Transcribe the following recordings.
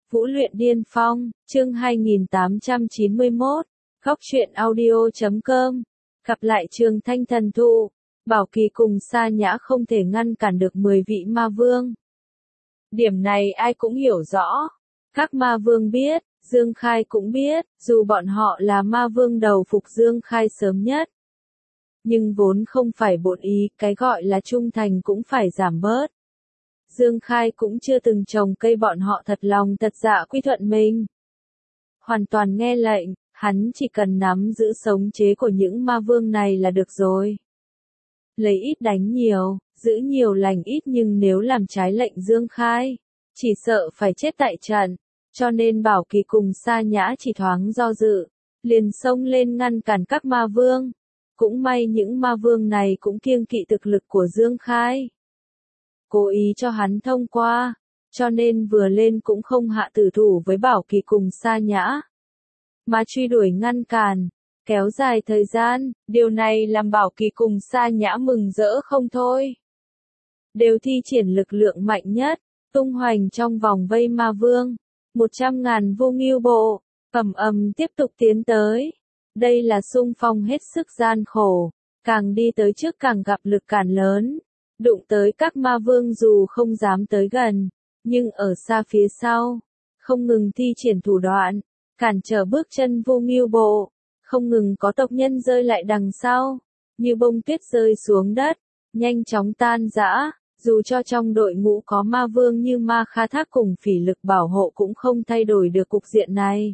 Vũ luyện điên phong, chương 2891, góc truyện audio.com. Gặp lại Trường Thanh thần thụ, Bảo Kỳ cùng Sa Nhã không thể ngăn cản được 10 vị ma vương. Điểm này ai cũng hiểu rõ. Các ma vương biết, Dương Khai cũng biết, dù bọn họ là ma vương đầu phục Dương Khai sớm nhất. Nhưng vốn không phải bổn ý, cái gọi là trung thành cũng phải giảm bớt. Dương Khai cũng chưa từng trồng cây bọn họ thật lòng thật dạ quy thuận mình. Hoàn toàn nghe lệnh, hắn chỉ cần nắm giữ sống chế của những ma vương này là được rồi. Lấy ít đánh nhiều, giữ nhiều lành ít, nhưng nếu làm trái lệnh Dương Khai, chỉ sợ phải chết tại trận. Cho nên Bảo Kỳ cùng Sa Nhã chỉ thoáng do dự, liền xông lên ngăn cản các ma vương. Cũng may những ma vương này cũng kiêng kỵ thực lực của Dương Khai, cố ý cho hắn thông qua, cho nên vừa lên cũng không hạ tử thủ với Bảo Kỳ cùng Sa Nhã, mà truy đuổi ngăn cản, kéo dài thời gian. Điều này làm Bảo Kỳ cùng Sa Nhã mừng rỡ không thôi. Đều thi triển lực lượng mạnh nhất, tung hoành trong vòng vây ma vương. 100.000 Vô Ngưu bộ, ầm ầm tiếp tục tiến tới. Đây là xung phong hết sức gian khổ, càng đi tới trước càng gặp lực cản lớn. Đụng tới các ma vương dù không dám tới gần, nhưng ở xa phía sau, không ngừng thi triển thủ đoạn, cản trở bước chân Vô Ngưu bộ, không ngừng có tộc nhân rơi lại đằng sau, như bông tuyết rơi xuống đất, nhanh chóng tan rã. Dù cho trong đội ngũ có ma vương như Ma Kha Thác cùng phỉ lực bảo hộ cũng không thay đổi được cục diện này.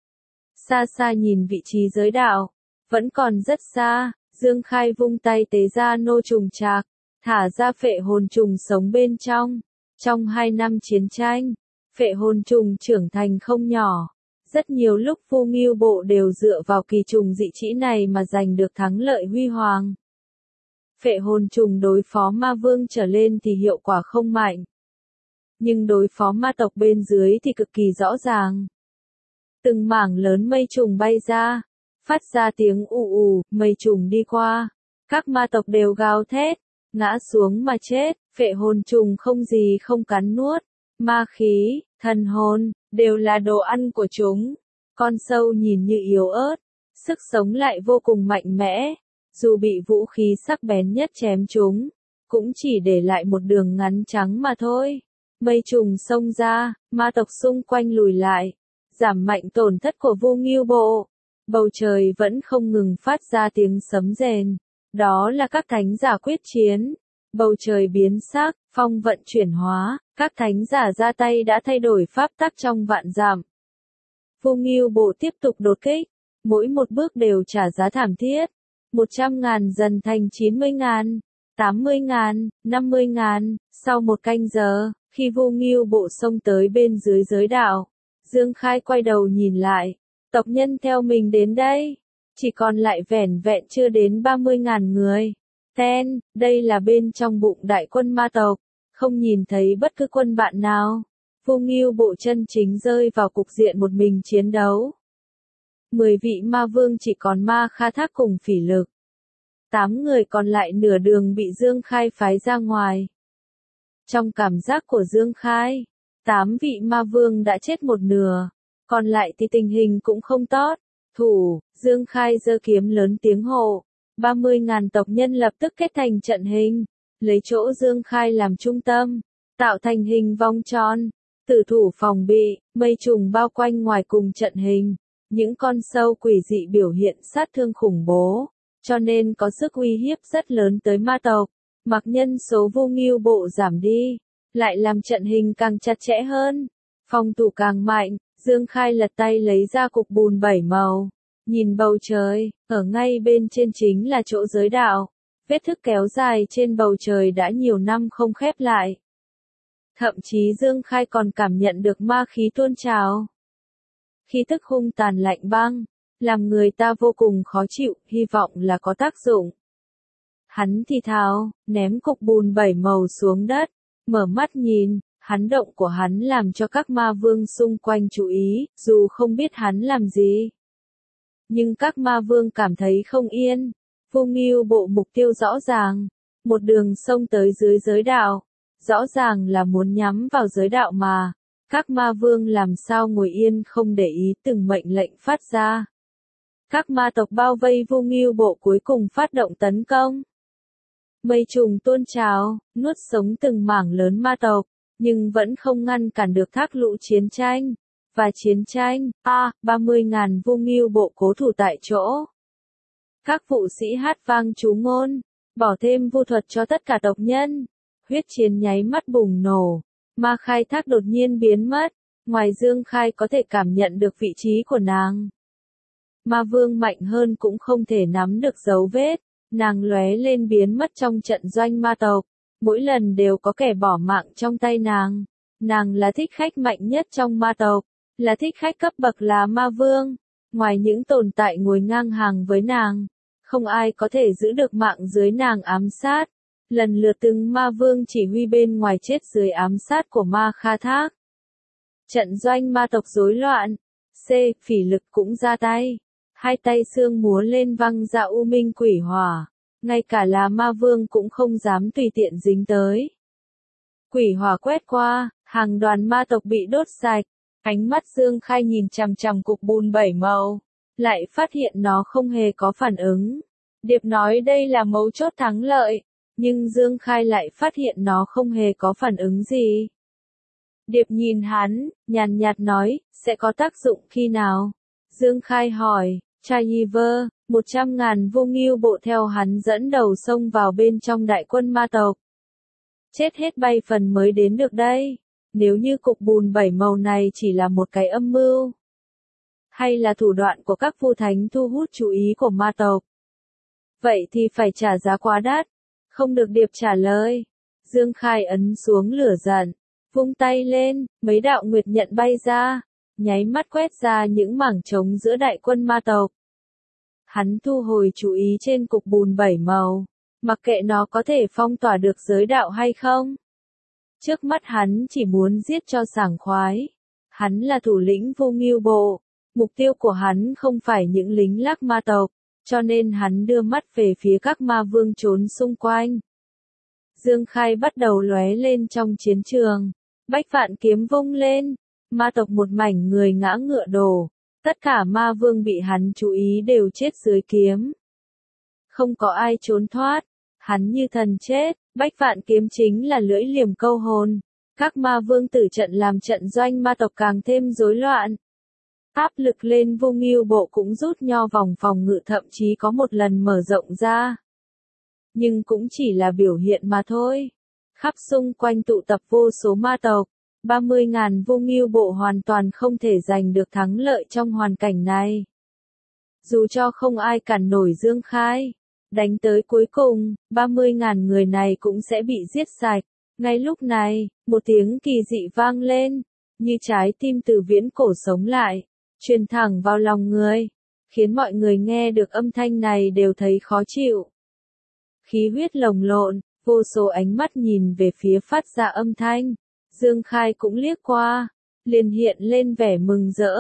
Xa xa nhìn vị trí giới đạo, vẫn còn rất xa. Dương Khai vung tay tế ra nô trùng trạc, thả ra phệ hồn trùng sống bên trong. Trong 2 năm chiến tranh, phệ hồn trùng trưởng thành không nhỏ. Rất nhiều lúc Vô Ngưu bộ đều dựa vào kỳ trùng dị trĩ này mà giành được thắng lợi huy hoàng. Phệ hồn trùng đối phó ma vương trở lên thì hiệu quả không mạnh, nhưng đối phó ma tộc bên dưới thì cực kỳ rõ ràng. Từng mảng lớn mây trùng bay ra, phát ra tiếng ù ù, mây trùng đi qua, các ma tộc đều gào thét, ngã xuống mà chết. Phệ hồn trùng không gì không cắn nuốt, ma khí, thần hồn, đều là đồ ăn của chúng. Con sâu nhìn như yếu ớt, sức sống lại vô cùng mạnh mẽ. Dù bị vũ khí sắc bén nhất chém chúng, cũng chỉ để lại một đường ngắn trắng mà thôi. Mây trùng xông ra, ma tộc xung quanh lùi lại, giảm mạnh tổn thất của Vô Ngưu bộ. Bầu trời vẫn không ngừng phát ra tiếng sấm rền. Đó là các thánh giả quyết chiến. Bầu trời biến sắc, phong vận chuyển hóa, các thánh giả ra tay đã thay đổi pháp tắc trong vạn dặm. Vô Ngưu bộ tiếp tục đột kích, mỗi một bước đều trả giá thảm thiết. 100.000 dần thành 90.000, 80.000, 50.000. Sau 1 canh giờ, khi Vô Ngưu bộ xông tới bên dưới giới đạo, Dương Khai quay đầu nhìn lại, tộc nhân theo mình đến đây, chỉ còn lại vẻn vẹn chưa đến 30.000 người. Đây là bên trong bụng đại quân ma tộc, không nhìn thấy bất cứ quân bạn nào. Vô Ngưu bộ chân chính rơi vào cục diện một mình chiến đấu. 10 vị ma vương chỉ còn Ma Kha Thác cùng phỉ lực. 8 người còn lại nửa đường bị Dương Khai phái ra ngoài. Trong cảm giác của Dương Khai, 8 vị ma vương đã chết một nửa, còn lại thì tình hình cũng không tốt. Dương Khai giơ kiếm lớn tiếng hộ, 30.000 tộc nhân lập tức kết thành trận hình, lấy chỗ Dương Khai làm trung tâm, tạo thành hình vòng tròn, tử thủ phòng bị, mây trùng bao quanh ngoài cùng trận hình. Những con sâu quỷ dị biểu hiện sát thương khủng bố, cho nên có sức uy hiếp rất lớn tới ma tộc. Mặc nhân số Vô Ngưu bộ giảm đi, lại làm trận hình càng chặt chẽ hơn, phòng thủ càng mạnh. Dương Khai lật tay lấy ra cục bùn 7 màu, nhìn bầu trời, ở ngay bên trên chính là chỗ giới đạo. Vết thức kéo dài trên bầu trời đã nhiều năm không khép lại. Thậm chí Dương Khai còn cảm nhận được ma khí tuôn trào. Khí tức hung tàn lạnh băng, làm người ta vô cùng khó chịu, hy vọng là có tác dụng. Hắn thì thào, ném cục bùn 7 màu xuống đất, mở mắt nhìn, hắn động của hắn làm cho các ma vương xung quanh chú ý, dù không biết hắn làm gì. Nhưng các ma vương cảm thấy không yên. Vô Ngưu bộ mục tiêu rõ ràng, một đường xông tới dưới giới đạo, rõ ràng là muốn nhắm vào giới đạo mà. Các ma vương làm sao ngồi yên không để ý từng mệnh lệnh phát ra. Các ma tộc bao vây Vu Ngưu Bộ cuối cùng phát động tấn công. Mây trùng tuôn trào, nuốt sống từng mảng lớn ma tộc, nhưng vẫn không ngăn cản được thác lũ chiến tranh. Và chiến tranh, 30.000 Vu Ngưu Bộ cố thủ tại chỗ. Các vũ sĩ hát vang chú ngôn, bỏ thêm vu thuật cho tất cả tộc nhân. Huyết chiến nháy mắt bùng nổ, ma khai thác đột nhiên biến mất, ngoài Dương Khai có thể cảm nhận được vị trí của nàng. Ma vương mạnh hơn cũng không thể nắm được dấu vết, nàng lóe lên biến mất trong trận doanh ma tộc, mỗi lần đều có kẻ bỏ mạng trong tay nàng. Nàng là thích khách mạnh nhất trong ma tộc, là thích khách cấp bậc là ma vương, ngoài những tồn tại ngồi ngang hàng với nàng, không ai có thể giữ được mạng dưới nàng ám sát. Lần lượt từng ma vương chỉ huy bên ngoài chết dưới ám sát của ma Kha Thác. Trận doanh ma tộc rối loạn, Phỉ Lực cũng ra tay, hai tay xương múa lên văng ra u minh quỷ hỏa, ngay cả là ma vương cũng không dám tùy tiện dính tới. Quỷ hỏa quét qua, hàng đoàn ma tộc bị đốt sạch, ánh mắt Dương Khai nhìn chằm chằm cục bùn 7 màu, lại phát hiện nó không hề có phản ứng. Điệp nói đây là mấu chốt thắng lợi, nhưng Dương Khai lại phát hiện nó không hề có phản ứng gì. Điệp nhìn hắn, nhàn nhạt nói, sẽ có tác dụng khi nào? Dương Khai hỏi, Chayiver, 100.000 Vu Ngưu Bộ theo hắn dẫn đầu xông vào bên trong đại quân ma tộc. Chết hết bay phần mới đến được đây. Nếu như cục bùn 7 màu này chỉ là một cái âm mưu, hay là thủ đoạn của các vu thánh thu hút chú ý của ma tộc, vậy thì phải trả giá quá đắt. Không được Điệp trả lời. Dương Khai ấn xuống lửa giận, vung tay lên, mấy đạo nguyệt nhận bay ra, nháy mắt quét ra những mảng trống giữa đại quân ma tộc. Hắn thu hồi chú ý trên cục bùn 7 màu, mặc kệ nó có thể phong tỏa được giới đạo hay không. Trước mắt hắn chỉ muốn giết cho sảng khoái. Hắn là thủ lĩnh Vu Ngưu Bộ, mục tiêu của hắn không phải những lính lác ma tộc, cho nên hắn đưa mắt về phía các ma vương trốn xung quanh. Dương Khai bắt đầu lóe lên trong chiến trường, Bách Vạn kiếm vung lên, ma tộc một mảnh người ngã ngựa đổ, tất cả ma vương bị hắn chú ý đều chết dưới kiếm. Không có ai trốn thoát, hắn như thần chết. Bách Vạn kiếm chính là lưỡi liềm câu hồn. Các ma vương tử trận làm trận doanh ma tộc càng thêm rối loạn. Áp lực lên Vu Ngưu Bộ cũng rút nho vòng phòng ngự, thậm chí có một lần mở rộng ra. Nhưng cũng chỉ là biểu hiện mà thôi. Khắp xung quanh tụ tập vô số ma tộc. 30.000 Vu Ngưu Bộ hoàn toàn không thể giành được thắng lợi trong hoàn cảnh này. Dù cho không ai cản nổi Dương Khai, đánh tới cuối cùng, 30.000 người này cũng sẽ bị giết sạch. Ngay lúc này, một tiếng kỳ dị vang lên, như trái tim từ viễn cổ sống lại, truyền thẳng vào lòng người, khiến mọi người nghe được âm thanh này đều thấy khó chịu. Khí huyết lồng lộn, vô số ánh mắt nhìn về phía phát ra âm thanh. Dương Khai cũng liếc qua, liền hiện lên vẻ mừng rỡ.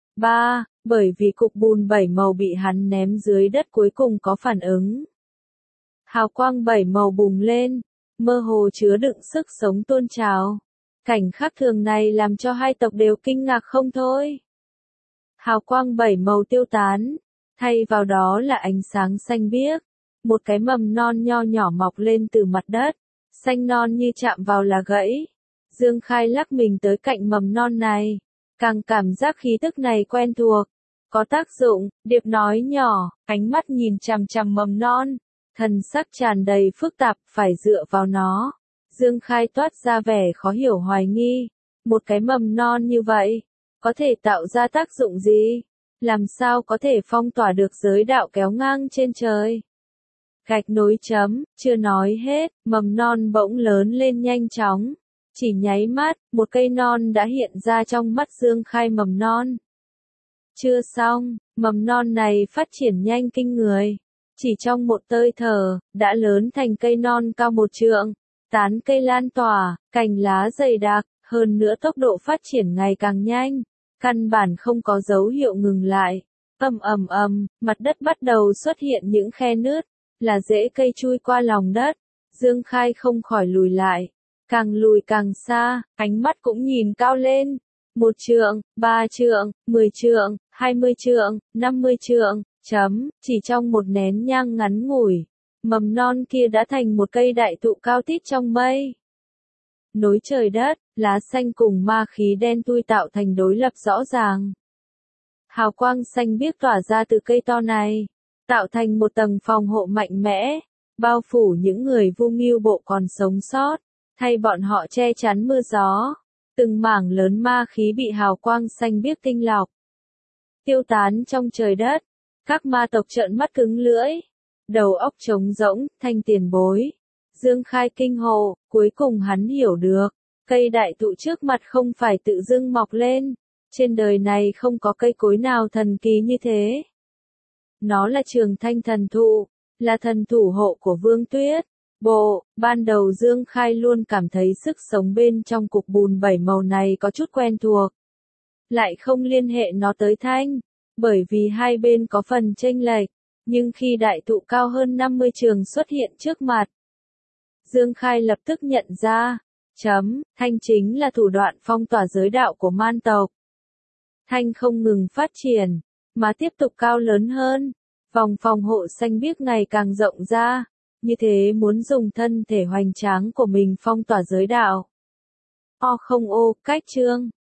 Bởi vì cục bùn 7 màu bị hắn ném dưới đất cuối cùng có phản ứng. Hào quang 7 màu bùng lên, mơ hồ chứa đựng sức sống tuôn trào. Cảnh khác thường này làm cho hai tộc đều kinh ngạc không thôi. Hào quang 7 màu tiêu tán, thay vào đó là ánh sáng xanh biếc. Một cái mầm non nho nhỏ mọc lên từ mặt đất, xanh non như chạm vào là gãy. Dương Khai lắc mình tới cạnh mầm non này, càng cảm giác khí tức này quen thuộc. Có tác dụng, Điệp nói nhỏ, ánh mắt nhìn chằm chằm mầm non, thần sắc tràn đầy phức tạp, phải dựa vào nó. Dương Khai toát ra vẻ khó hiểu hoài nghi, một cái mầm non như vậy, có thể tạo ra tác dụng gì? Làm sao có thể phong tỏa được giới đạo kéo ngang trên trời? Gạch nối chấm, chưa nói hết, mầm non bỗng lớn lên nhanh chóng. Chỉ nháy mắt, một cây non đã hiện ra trong mắt Dương Khai mầm non. Chưa xong, mầm non này phát triển nhanh kinh người. Chỉ trong một tơi thở, đã lớn thành cây non cao 1 trượng. Tán cây lan tỏa, cành lá dày đặc, hơn nữa tốc độ phát triển ngày càng nhanh. Căn bản không có dấu hiệu ngừng lại. Mặt đất bắt đầu xuất hiện những khe nứt, là rễ cây chui qua lòng đất. Dương Khai không khỏi lùi lại. càng lùi càng xa, ánh mắt cũng nhìn cao lên. 1 trượng, 3 trượng, 10 trượng, 20 trượng, 50 trượng, chỉ trong một nén nhang ngắn ngủi, mầm non kia đã thành một cây đại thụ cao tít trong mây. Nối trời đất, lá xanh cùng ma khí đen thui tạo thành đối lập rõ ràng. Hào quang xanh biếc tỏa ra từ cây to này, tạo thành một tầng phòng hộ mạnh mẽ, bao phủ những người vô mưu bộ còn sống sót, thay bọn họ che chắn mưa gió. Từng mảng lớn ma khí bị hào quang xanh biếc tinh lọc, tiêu tán trong trời đất. Các ma tộc trợn mắt cứng lưỡi, đầu óc trống rỗng. Thanh tiền bối, Dương Khai kinh hồ, cuối cùng hắn hiểu được, cây đại thụ trước mặt không phải tự dưng mọc lên, trên đời này không có cây cối nào thần kỳ như thế. Nó là Trường Thanh thần thụ, là thần thủ hộ của Vương Tuyết. Ban đầu Dương Khai luôn cảm thấy sức sống bên trong cục bùn 7 màu này có chút quen thuộc. Lại không liên hệ nó tới Thanh, bởi vì hai bên có phần chênh lệch, nhưng khi đại thụ cao hơn 50 trường xuất hiện trước mặt, Dương Khai lập tức nhận ra, Thanh chính là thủ đoạn phong tỏa giới đạo của man tộc. Thanh không ngừng phát triển, mà tiếp tục cao lớn hơn, vòng phòng hộ xanh biếc ngày càng rộng ra. Như thế muốn dùng thân thể hoành tráng của mình phong tỏa giới đạo. Cách chương